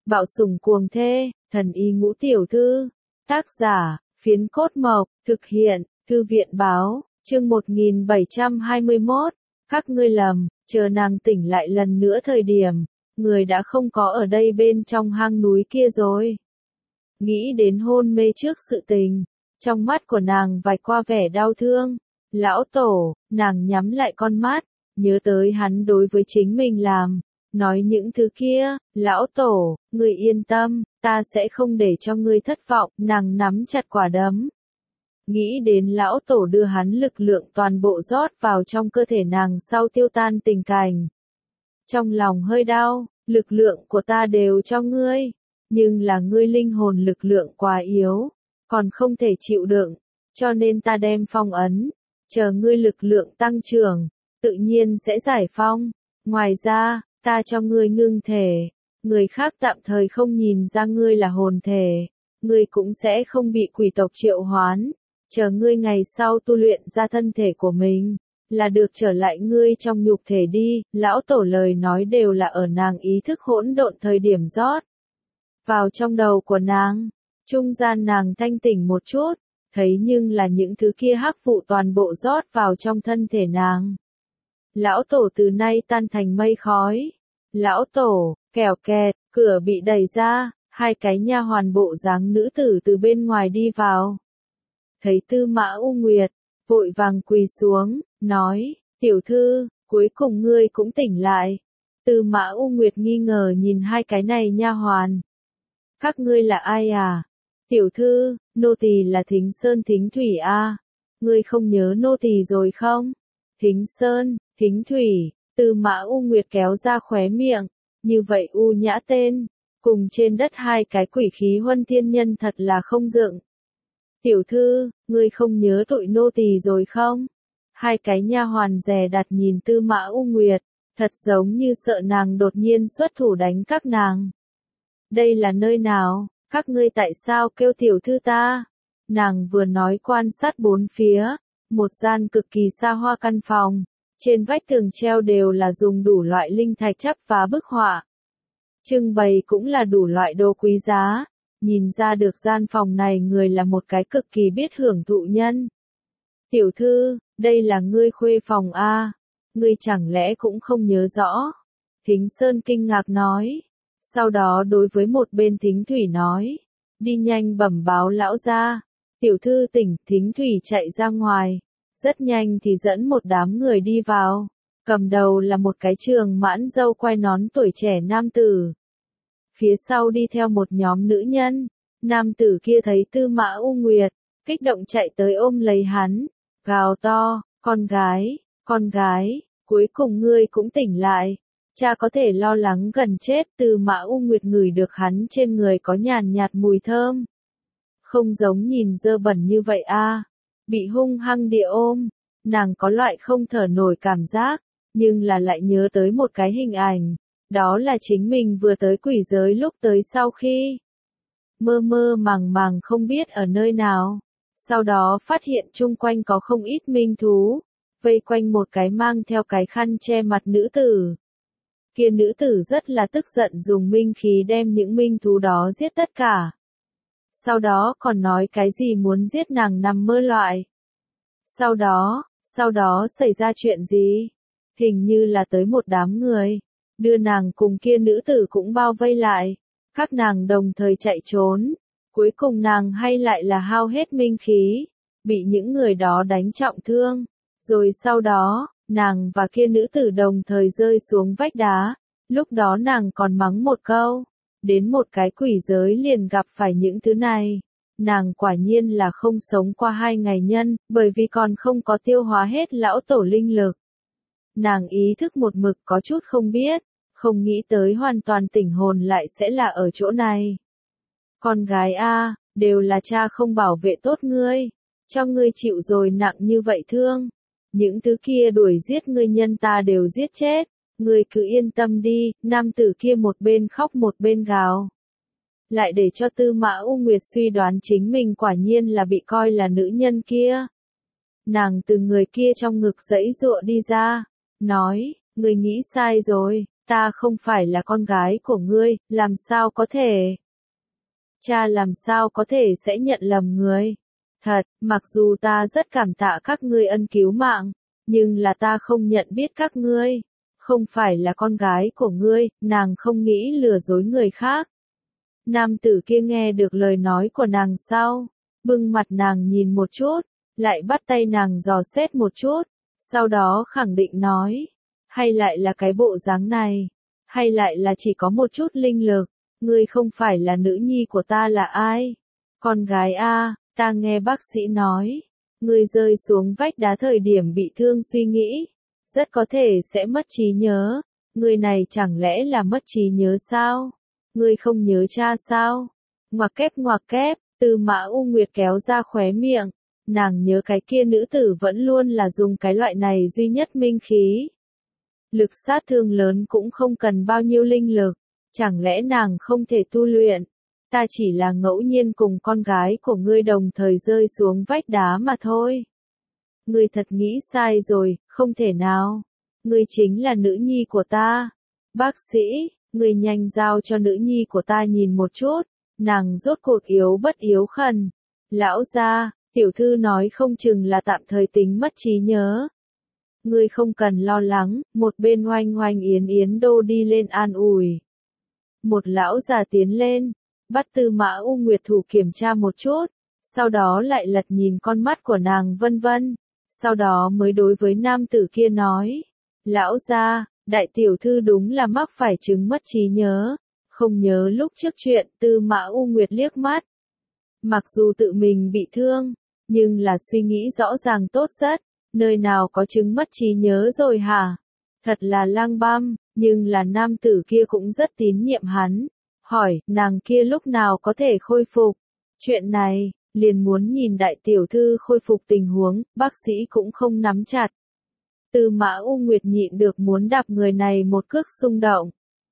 Bạo sủng cuồng thê, thần y ngũ tiểu thư. Tác giả, Phiến Cốt Mộc, thực hiện, Thư viện báo, chương 1721. Các ngươi lầm, chờ nàng tỉnh lại lần nữa thời điểm, người đã không có ở đây bên trong hang núi kia rồi. Nghĩ đến hôn mê trước sự tình, trong mắt của nàng vạch qua vẻ đau thương. Lão tổ, nàng nhắm lại con mắt, nhớ tới hắn đối với chính mình làm, nói những thứ kia. Lão tổ, ngươi yên tâm, ta sẽ không để cho ngươi thất vọng. Nàng nắm chặt quả đấm. Nghĩ đến lão tổ đưa hắn lực lượng toàn bộ rót vào trong cơ thể nàng sau tiêu tan tình cảnh. Trong lòng hơi đau, lực lượng của ta đều cho ngươi, nhưng là ngươi linh hồn lực lượng quá yếu, còn không thể chịu đựng, cho nên ta đem phong ấn, chờ ngươi lực lượng tăng trưởng, tự nhiên sẽ giải phong. Ngoài ra, ta cho ngươi ngưng thể, người khác tạm thời không nhìn ra ngươi là hồn thể, ngươi cũng sẽ không bị quỷ tộc triệu hoán, chờ ngươi ngày sau tu luyện ra thân thể của mình, là được trở lại ngươi trong nhục thể đi. Lão tổ lời nói đều là ở nàng ý thức hỗn độn thời điểm rót vào trong đầu của nàng. Trung gian nàng thanh tỉnh một chút, thấy nhưng là những thứ kia hắc vụ toàn bộ rót vào trong thân thể nàng. Lão tổ từ nay tan thành mây khói. Lão tổ, kèo kẹt, cửa bị đẩy ra, hai cái nha hoàn bộ dáng nữ tử từ bên ngoài đi vào. Thấy Tư Mã U Nguyệt, vội vàng quỳ xuống, nói, tiểu thư, cuối cùng ngươi cũng tỉnh lại. Tư Mã U Nguyệt nghi ngờ nhìn hai cái này nha hoàn. Các ngươi là ai à? Tiểu thư, nô tỳ là Thính Sơn Thính Thủy a. Ngươi không nhớ nô tỳ rồi không? Thính Sơn, Thính Thủy, Tư Mã U Nguyệt kéo ra khóe miệng, như vậy u nhã tên, cùng trên đất hai cái quỷ khí huân thiên nhân thật là không dựng. Tiểu thư, ngươi không nhớ tụi nô tỳ rồi không? Hai cái nha hoàn dè đặt nhìn Tư Mã U Nguyệt, thật giống như sợ nàng đột nhiên xuất thủ đánh các nàng. Đây là nơi nào? Các ngươi tại sao kêu tiểu thư ta? Nàng vừa nói quan sát bốn phía, một gian cực kỳ xa hoa căn phòng, trên vách tường treo đều là dùng đủ loại linh thạch chắp vá bức họa. Trưng bày cũng là đủ loại đồ quý giá, nhìn ra được gian phòng này người là một cái cực kỳ biết hưởng thụ nhân. Tiểu thư, đây là ngươi khuê phòng a, ngươi chẳng lẽ cũng không nhớ rõ? Thính Sơn kinh ngạc nói. Sau đó đối với một bên Thính Thủy nói, đi nhanh bẩm báo lão gia. Tiểu thư tỉnh. Thính Thủy chạy ra ngoài, rất nhanh thì dẫn một đám người đi vào, cầm đầu là một cái trường mãn râu quai nón tuổi trẻ nam tử. Phía sau đi theo một nhóm nữ nhân, nam tử kia thấy Tư Mã U Nguyệt, kích động chạy tới ôm lấy hắn, gào to, con gái, cuối cùng ngươi cũng tỉnh lại. Cha có thể lo lắng gần chết. Tư Mã U Nguyệt ngửi được hắn trên người có nhàn nhạt mùi thơm. Không giống nhìn dơ bẩn như vậy a. Bị hung hăng địa ôm, nàng có loại không thở nổi cảm giác, nhưng là lại nhớ tới một cái hình ảnh, đó là chính mình vừa tới quỷ giới lúc tới sau khi mơ mơ màng màng không biết ở nơi nào, sau đó phát hiện chung quanh có không ít minh thú, vây quanh một cái mang theo cái khăn che mặt nữ tử. Kia nữ tử rất là tức giận dùng minh khí đem những minh thú đó giết tất cả. Sau đó còn nói cái gì muốn giết nàng nằm mơ loại. Sau đó xảy ra chuyện gì? Hình như là tới một đám người, đưa nàng cùng kia nữ tử cũng bao vây lại. Các nàng đồng thời chạy trốn. Cuối cùng nàng hay lại là hao hết minh khí, bị những người đó đánh trọng thương. Rồi sau đó, nàng và kia nữ tử đồng thời rơi xuống vách đá, lúc đó nàng còn mắng một câu, đến một cái quỷ giới liền gặp phải những thứ này. Nàng quả nhiên là không sống qua 2 ngày nhân, bởi vì còn không có tiêu hóa hết lão tổ linh lực. Nàng ý thức một mực có chút không biết, không nghĩ tới hoàn toàn tỉnh hồn lại sẽ là ở chỗ này. Con gái a, đều là cha không bảo vệ tốt ngươi, cho ngươi chịu rồi nặng như vậy thương. Những thứ kia đuổi giết ngươi nhân ta đều giết chết, ngươi cứ yên tâm đi. Nam tử kia một bên khóc một bên gào. Lại để cho Tư Mã U Nguyệt suy đoán chính mình quả nhiên là bị coi là nữ nhân kia. Nàng từ người kia trong ngực giãy giụa đi ra, nói, ngươi nghĩ sai rồi, Ta không phải là con gái của ngươi, làm sao có thể? Cha làm sao có thể sẽ nhận lầm người? Thật, mặc dù ta rất cảm tạ các ngươi ân cứu mạng, nhưng là ta không nhận biết các ngươi. Không phải là con gái của ngươi, nàng không nghĩ lừa dối người khác. Nam tử kia nghe được lời nói của nàng sau, bưng mặt nàng nhìn một chút, lại bắt tay nàng dò xét một chút, sau đó khẳng định nói, hay lại là cái bộ dáng này, hay lại là chỉ có một chút linh lực, ngươi không phải là nữ nhi của ta là ai? Con gái a, ta nghe bác sĩ nói, ngươi rơi xuống vách đá thời điểm bị thương suy nghĩ, rất có thể sẽ mất trí nhớ, ngươi này chẳng lẽ là mất trí nhớ sao? Ngươi không nhớ cha sao? Ngoặc kép, Tư Mã U Nguyệt kéo ra khóe miệng, nàng nhớ cái kia nữ tử vẫn luôn là dùng cái loại này duy nhất minh khí. Lực sát thương lớn cũng không cần bao nhiêu linh lực, chẳng lẽ nàng không thể tu luyện? Ta chỉ là ngẫu nhiên cùng con gái của ngươi đồng thời rơi xuống vách đá mà thôi. Ngươi thật nghĩ sai rồi, không thể nào. Ngươi chính là nữ nhi của ta. Bác sĩ, ngươi nhanh giao cho nữ nhi của ta nhìn một chút, nàng rốt cuộc yếu bất yếu khẩn. Lão gia, tiểu thư nói không chừng là tạm thời tính mất trí nhớ. Ngươi không cần lo lắng, một bên Oanh Oanh Yến Yến Đô đi lên an ủi. Một lão già tiến lên, bắt Tư Mã U Nguyệt thủ kiểm tra một chút, sau đó lại lật nhìn con mắt của nàng vân vân, sau đó mới đối với nam tử kia nói, lão gia, đại tiểu thư đúng là mắc phải chứng mất trí nhớ, không nhớ lúc trước chuyện. Tư Mã U Nguyệt liếc mắt, mặc dù tự mình bị thương, nhưng là suy nghĩ rõ ràng tốt rất, nơi nào có chứng mất trí nhớ rồi hả? Thật là lang băm, nhưng là nam tử kia cũng rất tín nhiệm hắn. Hỏi, nàng kia lúc nào có thể khôi phục? Chuyện này, liền muốn nhìn đại tiểu thư khôi phục tình huống, bác sĩ cũng không nắm chặt. Tư Mã U Nguyệt nhịn được muốn đạp người này một cước xung động.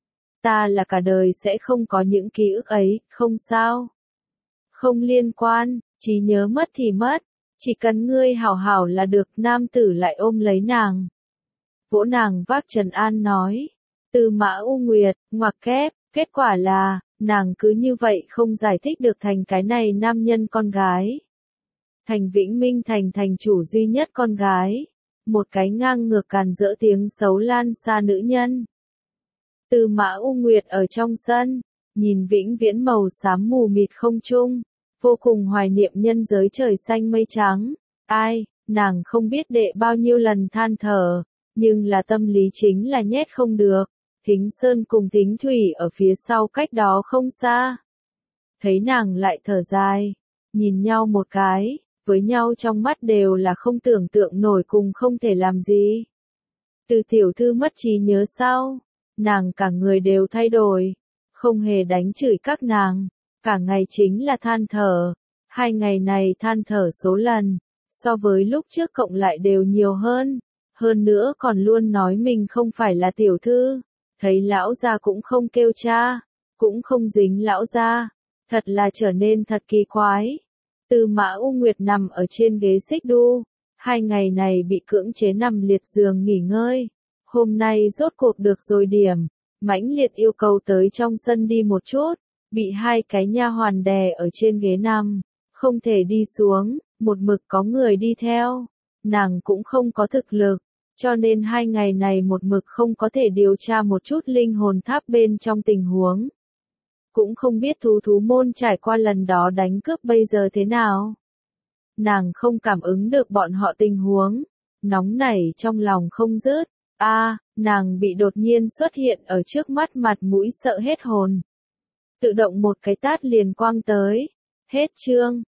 Ta là cả đời sẽ không có những ký ức ấy, không sao. Không liên quan, trí nhớ mất thì mất, chỉ cần ngươi hảo hảo là được. Nam tử lại ôm lấy nàng. Vỗ nàng vác trấn an nói. Tư Mã U Nguyệt, ngoặc kép, kết quả là, nàng cứ như vậy không giải thích được thành cái này nam nhân con gái. Thành Vĩnh Minh thành thành chủ duy nhất con gái. Một cái ngang ngược càn rỡ tiếng xấu lan xa nữ nhân. Tư Mã U Nguyệt ở trong sân, nhìn vĩnh viễn màu xám mù mịt không trung, vô cùng hoài niệm nhân giới trời xanh mây trắng. Ai, nàng không biết đệ bao nhiêu lần than thở, nhưng là tâm lý chính là nhét không được. Thính Sơn cùng Thính Thủy ở phía sau cách đó không xa. Thấy nàng lại thở dài, nhìn nhau một cái, với nhau trong mắt đều là không tưởng tượng nổi cùng không thể làm gì. Từ tiểu thư mất trí nhớ sau, nàng cả người đều thay đổi, không hề đánh chửi các nàng, cả ngày chính là than thở. 2 ngày này than thở số lần, so với lúc trước cộng lại đều nhiều hơn nữa còn luôn nói mình không phải là tiểu thư. Thấy lão gia cũng không kêu cha, cũng không dính lão gia, thật là trở nên thật kỳ quái. Tư Mã U Nguyệt nằm ở trên ghế xích đu, 2 ngày này bị cưỡng chế nằm liệt giường nghỉ ngơi. Hôm nay rốt cuộc được rồi điểm, mãnh liệt yêu cầu tới trong sân đi một chút, bị 2 cái nha hoàn đè ở trên ghế nằm, không thể đi xuống, một mực có người đi theo, nàng cũng không có thực lực. Cho nên 2 ngày này một mực không có thể điều tra một chút linh hồn tháp bên trong tình huống. Cũng không biết thú môn trải qua lần đó đánh cướp bây giờ thế nào. Nàng không cảm ứng được bọn họ tình huống. Nóng nảy trong lòng không dứt. Nàng bị đột nhiên xuất hiện ở trước mắt mặt mũi sợ hết hồn. Tự động một cái tát liền quang tới. Hết chương.